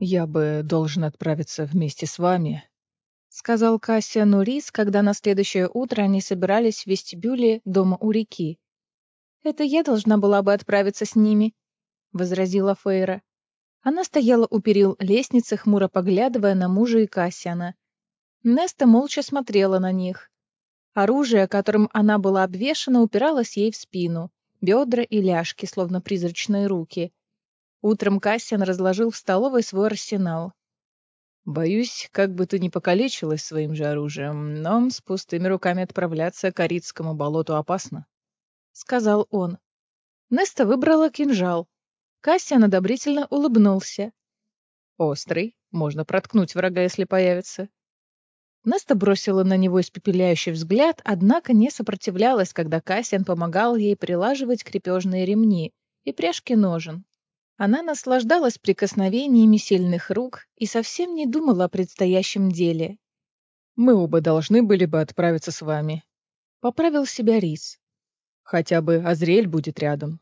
«Я бы должен отправиться вместе с вами», — сказал Кассиану Рис, когда на следующее утро они собирались в вестибюле дома у реки. «Это я должна была бы отправиться с ними», — возразила Фейра. Она стояла у перил лестницы, хмуро поглядывая на мужа и Кассиана. Неста молча смотрела на них. Оружие, которым она была обвешана, упиралось ей в спину, бедра и ляжки, словно призрачные руки. Утром Кассиан разложил в столовой свой арсенал. «Боюсь, как бы ты ни покалечилась своим же оружием, но с пустыми руками отправляться к Аридскому болоту опасно», — сказал он. Неста выбрала кинжал. Кассиан одобрительно улыбнулся. «Острый, можно проткнуть врага, если появится». Неста бросила на него испепеляющий взгляд, однако не сопротивлялась, когда Кассиан помогал ей прилаживать крепежные ремни и пряжки ножен. Она наслаждалась прикосновениями сильных рук и совсем не думала о предстоящем деле. «Мы оба должны были бы отправиться с вами», — поправил себя Рис. «Хотя бы Азриэль будет рядом».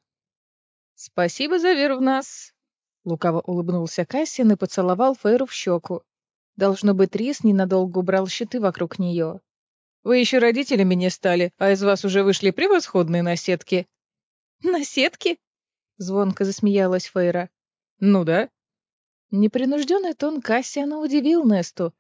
«Спасибо за веру в нас», — лукаво улыбнулся Кассиан и поцеловал Фейру в щеку. Должно быть, Рис ненадолго убрал щиты вокруг нее. «Вы еще родителями не стали, а из вас уже вышли превосходные наседки». «Наседки?» — звонко засмеялась Фейра. «Ну да». Непринужденный тон Кассиана удивил Несту.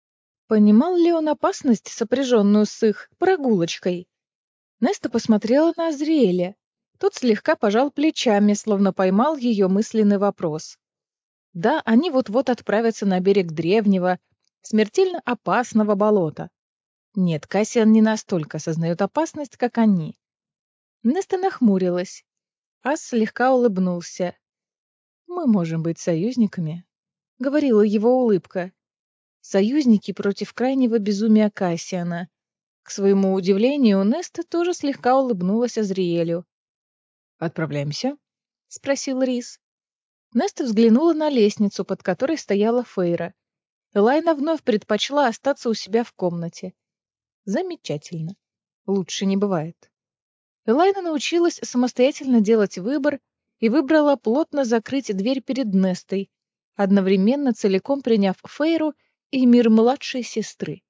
Понимал ли он опасность, сопряженную с их прогулочкой? Неста посмотрела на Азриэля. Тот слегка пожал плечами, словно поймал ее мысленный вопрос. Да, они вот-вот отправятся на берег древнего, смертельно опасного болота. Нет, Кассиан не настолько осознает опасность, как они. Неста нахмурилась. Ас слегка улыбнулся. «Мы можем быть союзниками», — говорила его улыбка. Союзники против крайнего безумия Кассиана. К своему удивлению, Неста тоже слегка улыбнулась Азриэлю. «Отправляемся?» — спросил Рис. Неста взглянула на лестницу, под которой стояла Фейра. Элайна вновь предпочла остаться у себя в комнате. Замечательно. Лучше не бывает. Элайна научилась самостоятельно делать выбор и выбрала плотно закрыть дверь перед Нестой, одновременно целиком приняв Фейру и мир младшей сестры.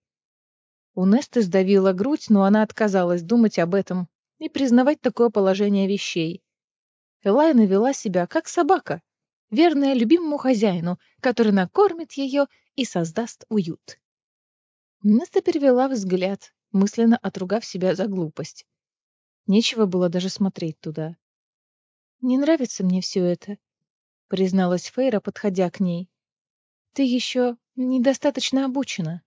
У Несты сдавила грудь, но она отказалась думать об этом и признавать такое положение вещей. Элайна вела себя как собака, верная любимому хозяину, который накормит ее и создаст уют. Неста перевела взгляд, мысленно отругав себя за глупость. Нечего было даже смотреть туда. «Не нравится мне все это», — призналась Фейра, подходя к ней. «Ты еще недостаточно обучена».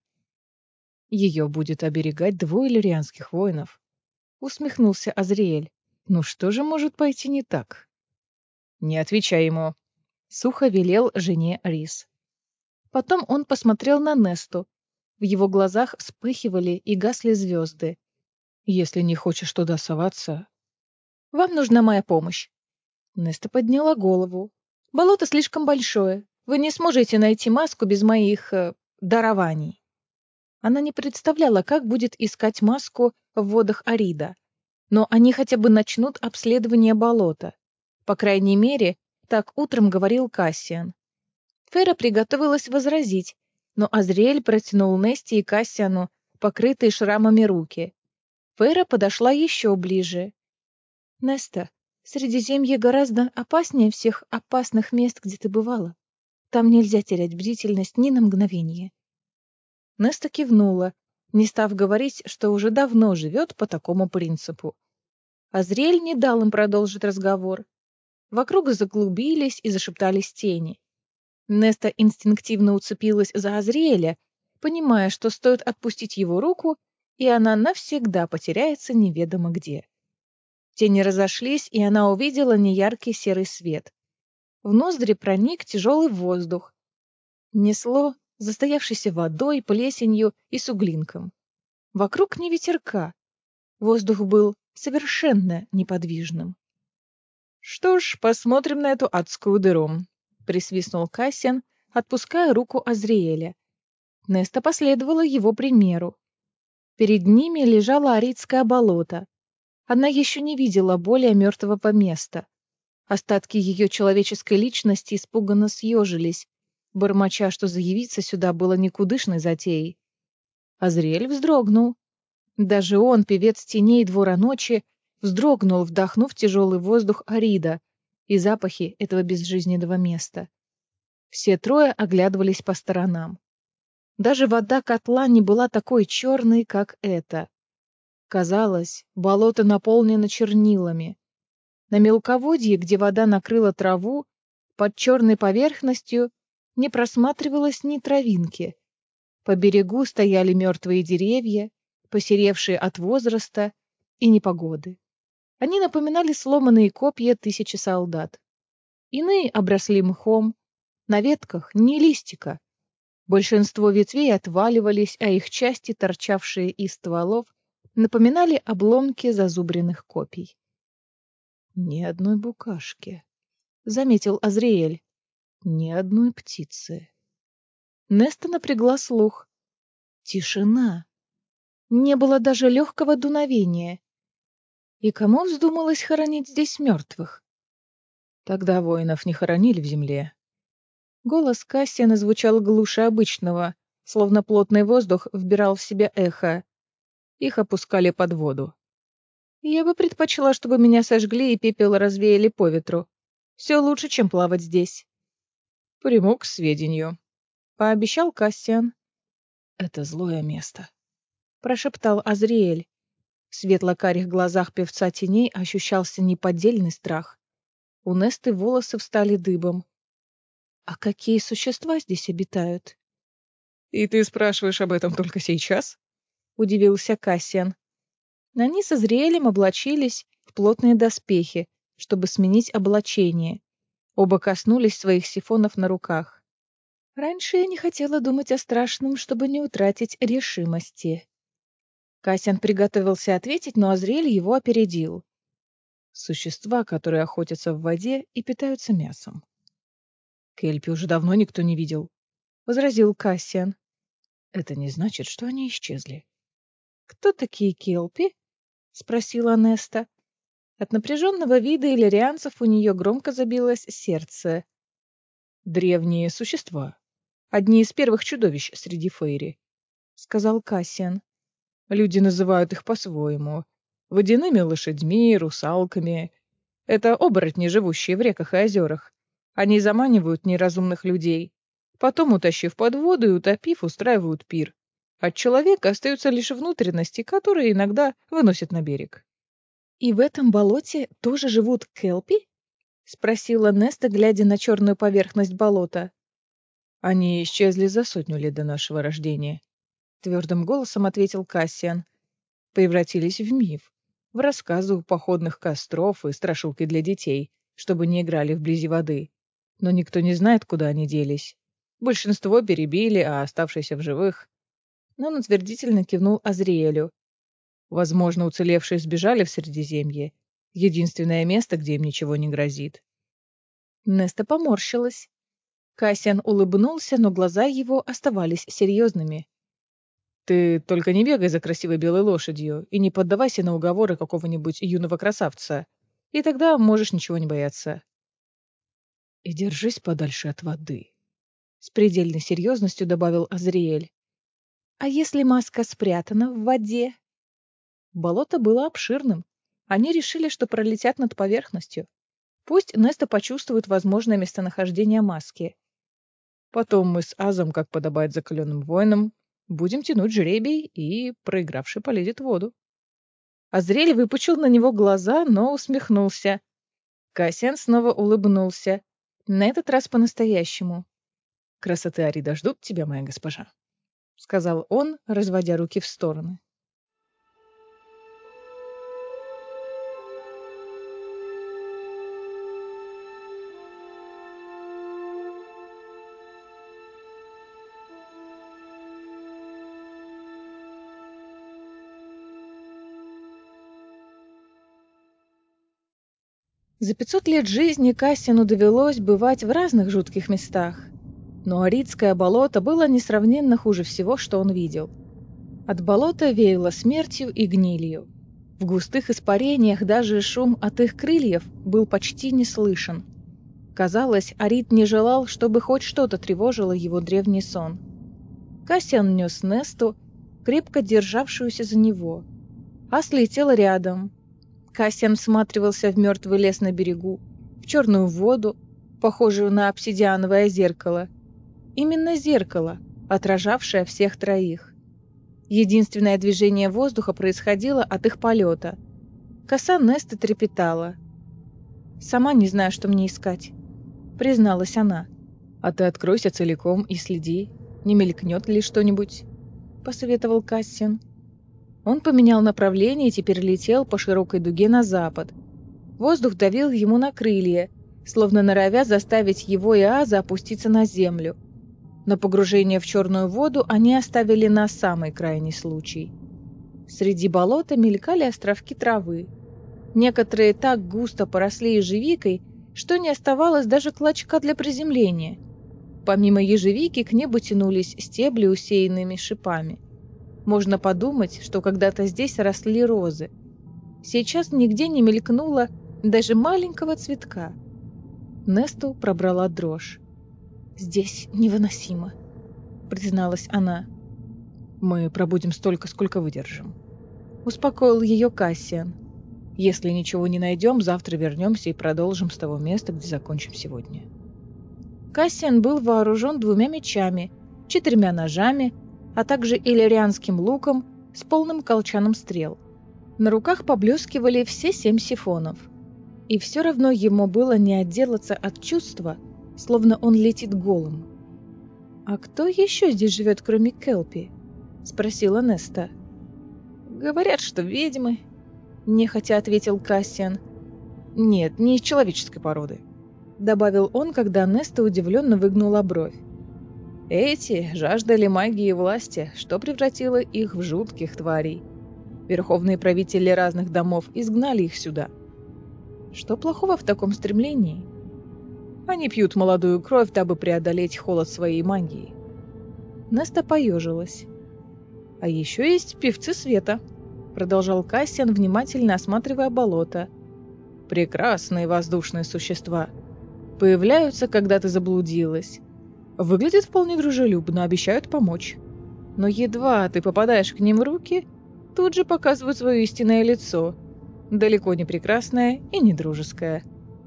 «Ее будет оберегать двое лирианских воинов», — усмехнулся Азриэль. «Ну что же может пойти не так?» «Не отвечай ему», — сухо велел жене Рис. Потом он посмотрел на Несту. В его глазах вспыхивали и гасли звезды. «Если не хочешь туда соваться...» «Вам нужна моя помощь». Неста подняла голову. «Болото слишком большое. Вы не сможете найти маску без моих дарований». Она не представляла, как будет искать маску в водах Арида. Но они хотя бы начнут обследование болота. По крайней мере, так утром говорил Кассиан. Фейра приготовилась возразить, но Азриэль протянул Несте и Кассиану покрытые шрамами руки. Фейра подошла еще ближе. «Неста, Средиземье гораздо опаснее всех опасных мест, где ты бывала. Там нельзя терять бдительность ни на мгновение». Неста кивнула, не став говорить, что уже давно живет по такому принципу. Азриэль не дал им продолжить разговор. Вокруг заклубились и зашептались тени. Неста инстинктивно уцепилась за Азриэля, понимая, что стоит отпустить его руку, и она навсегда потеряется неведомо где. Тени разошлись, и она увидела неяркий серый свет. В ноздри проник тяжелый воздух. Несло застоявшейся водой, плесенью и суглинком. Вокруг ни ветерка. Воздух был совершенно неподвижным. «Что ж, посмотрим на эту адскую дыру», — присвистнул Кассиан, отпуская руку Азриэля. Неста последовала его примеру. Перед ними лежало Аридское болото. Она еще не видела более мертвого места. Остатки ее человеческой личности испуганно съежились. бормоча, что заявиться сюда было никудышной затеей. Азриэль вздрогнул. Даже он, певец теней двора ночи, вздрогнул, вдохнув тяжелый воздух Арида и запахи этого безжизненного места. Все трое оглядывались по сторонам. Даже вода котла не была такой черной, как эта. Казалось, болото наполнено чернилами. На мелководье, где вода накрыла траву, под черной поверхностью не просматривалось ни травинки. По берегу стояли мертвые деревья, посеревшие от возраста и непогоды. Они напоминали сломанные копья тысячи солдат. Иные обросли мхом, на ветках ни листика. Большинство ветвей отваливались, а их части, торчавшие из стволов, напоминали обломки зазубренных копий. «Ни одной букашки», — заметил Азриэль. «Ни одной птицы». Неста напрягла слух. Тишина. Не было даже легкого дуновения. И кому вздумалось хоронить здесь мертвых? Тогда воинов не хоронили в земле. Голос Кассиана звучал глуше обычного, словно плотный воздух вбирал в себя эхо. Их опускали под воду. Я бы предпочла, чтобы меня сожгли и пепел развеяли по ветру. Все лучше, чем плавать здесь. Приму к сведению. Пообещал Кассиан. Это злое место, прошептал Азриэль. В светло-карих глазах певца теней ощущался неподдельный страх. У Несты волосы встали дыбом. А какие существа здесь обитают? И ты спрашиваешь об этом только сейчас? Удивился Кассиан. Они со Азриэлем облачились в плотные доспехи, чтобы сменить облачение. Оба коснулись своих сифонов на руках. Раньше я не хотела думать о страшном, чтобы не утратить решимости. Кассиан приготовился ответить, но Азриэль его опередил. Существа, которые охотятся в воде и питаются мясом. Кельпи уже давно никто не видел, — возразил Кассиан. Это не значит, что они исчезли. Кто такие келпи? — спросила Неста. От напряженного вида иллирианцев у нее громко забилось сердце. Древние существа. Одни из первых чудовищ среди фейри, — сказал Кассиан. Люди называют их по-своему. Водяными лошадьми, русалками. Это оборотни, живущие в реках и озерах. Они заманивают неразумных людей. Потом, утащив под воду и утопив, устраивают пир. От человека остаются лишь внутренности, которые иногда выносят на берег. «И в этом болоте тоже живут келпи?» — спросила Неста, глядя на черную поверхность болота. «Они исчезли за 100 лет до нашего рождения», — твердым голосом ответил Кассиан. «Превратились в миф, в рассказы у походных костров и страшилки для детей, чтобы не играли вблизи воды. Но никто не знает, куда они делись. Большинство перебили, а оставшиеся в живых...» Но он утвердительно кивнул Азриэлю. Возможно, уцелевшие сбежали в Средиземье. Единственное место, где им ничего не грозит. Неста поморщилась. Кассиан улыбнулся, но глаза его оставались серьезными. «Ты только не бегай за красивой белой лошадью и не поддавайся на уговоры какого-нибудь юного красавца, и тогда можешь ничего не бояться. И держись подальше от воды», — с предельной серьезностью добавил Азриэль. «А если маска спрятана в воде?» Болото было обширным. Они решили, что пролетят над поверхностью. Пусть Неста почувствует возможное местонахождение маски. Потом мы с Азом, как подобает закаленным воинам, будем тянуть жребий, и проигравший полезет в воду. Азриэль выпучил на него глаза, но усмехнулся. Кассиан снова улыбнулся. На этот раз по-настоящему. «Красоты Арида ждут тебя, моя госпожа», — сказал он, разводя руки в стороны. За 500 лет жизни Кассиану довелось бывать в разных жутких местах. Но Аридское болото было несравненно хуже всего, что он видел. От болота веяло смертью и гнилью. В густых испарениях даже шум от их крыльев был почти не слышен. Казалось, Арит не желал, чтобы хоть что-то тревожило его древний сон. Кассиан нес Несту, крепко державшуюся за него. Ас летел рядом. Кассиан всматривался в мертвый лес на берегу, в черную воду, похожую на обсидиановое зеркало. Именно зеркало, отражавшее всех троих. Единственное движение воздуха происходило от их полета. Коса Несты трепетала. «Сама не знаю, что мне искать», — призналась она. «А ты откройся целиком и следи, не мелькнет ли что-нибудь», — посоветовал Кассиан. Он поменял направление и теперь летел по широкой дуге на запад. Воздух давил ему на крылья, словно норовя заставить его и Аза опуститься на землю. Но погружение в черную воду они оставили на самый крайний случай. Среди болота мелькали островки травы. Некоторые так густо поросли ежевикой, что не оставалось даже клочка для приземления. Помимо ежевики к небу тянулись стебли, усеянными шипами. Можно подумать, что когда-то здесь росли розы. Сейчас нигде не мелькнуло даже маленького цветка. Несту пробрала дрожь. «Здесь невыносимо», — призналась она. «Мы пробудем столько, сколько выдержим», — успокоил ее Кассиан. «Если ничего не найдем, завтра вернемся и продолжим с того места, где закончим сегодня». Кассиан был вооружен 2 мечами, 4 ножами, а также иллирианским луком с полным колчаном стрел. На руках поблескивали все 7 сифонов. И все равно ему было не отделаться от чувства, словно он летит голым. «А кто еще здесь живет, кроме Келпи?» — спросила Неста. «Говорят, что ведьмы», — нехотя ответил Кассиан. «Нет, не из человеческой породы», — добавил он, когда Неста удивленно выгнула бровь. «Эти жаждали магии и власти, что превратило их в жутких тварей. Верховные правители разных домов изгнали их сюда». «Что плохого в таком стремлении?» «Они пьют молодую кровь, дабы преодолеть холод своей магии». Неста поежилась. «А еще есть певцы света», — продолжал Кассиан, внимательно осматривая болото. «Прекрасные воздушные существа. Появляются, когда ты заблудилась. Выглядят вполне дружелюбно, обещают помочь. Но едва ты попадаешь к ним в руки, тут же показывают свое истинное лицо. Далеко не прекрасное и не дружеское.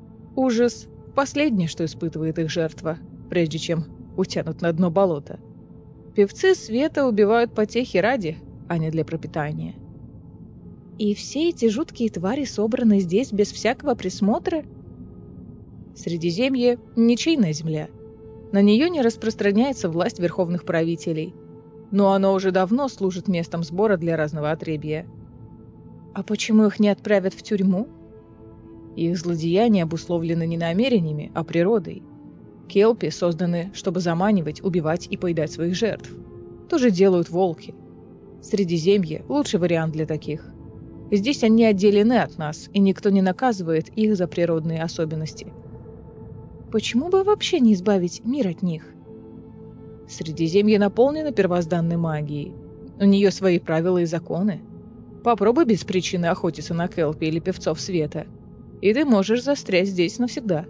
Ужас — последнее, что испытывает их жертва, прежде чем утянут на дно болота. Певцы света убивают потехи ради, а не для пропитания». «И все эти жуткие твари собраны здесь без всякого присмотра?» Средиземье — ничейная земля. На нее не распространяется власть верховных правителей. Но оно уже давно служит местом сбора для разного отребья. «А почему их не отправят в тюрьму?» Их злодеяния обусловлены не намерениями, а природой. Келпи созданы, чтобы заманивать, убивать и поедать своих жертв. То же делают волки. Средиземье — лучший вариант для таких. Здесь они отделены от нас, и никто не наказывает их за природные особенности. «Почему бы вообще не избавить мир от них?» Средиземье наполнено первозданной магией. У нее свои правила и законы. Попробуй без причины охотиться на Келпи или певцов света, и ты можешь застрять здесь навсегда.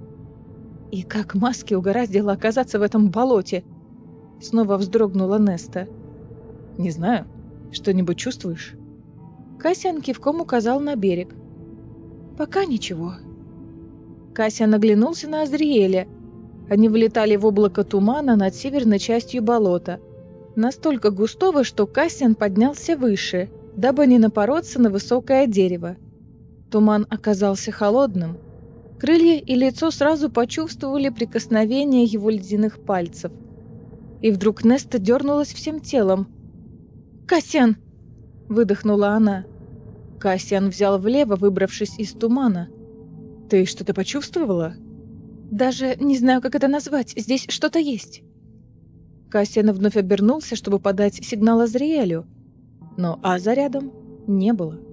«И как Маски угораздило оказаться в этом болоте?» Снова вздрогнула Неста. «Не знаю. Что-нибудь чувствуешь?» Кассиан кивком указал на берег. «Пока ничего». Кассиан оглянулся на Азриэля. Они влетали в облако тумана над северной частью болота. Настолько густого, что Кассиан поднялся выше, дабы не напороться на высокое дерево. Туман оказался холодным. Крылья и лицо сразу почувствовали прикосновение его ледяных пальцев. И вдруг Неста дернулась всем телом. «Кассиан!» — выдохнула она. Кассиан взял влево, выбравшись из тумана. «Ты что-то почувствовала?» «Даже не знаю, как это назвать. Здесь что-то есть». Кассиан вновь обернулся, чтобы подать сигнал Азриэлю. Но Аза рядом не было.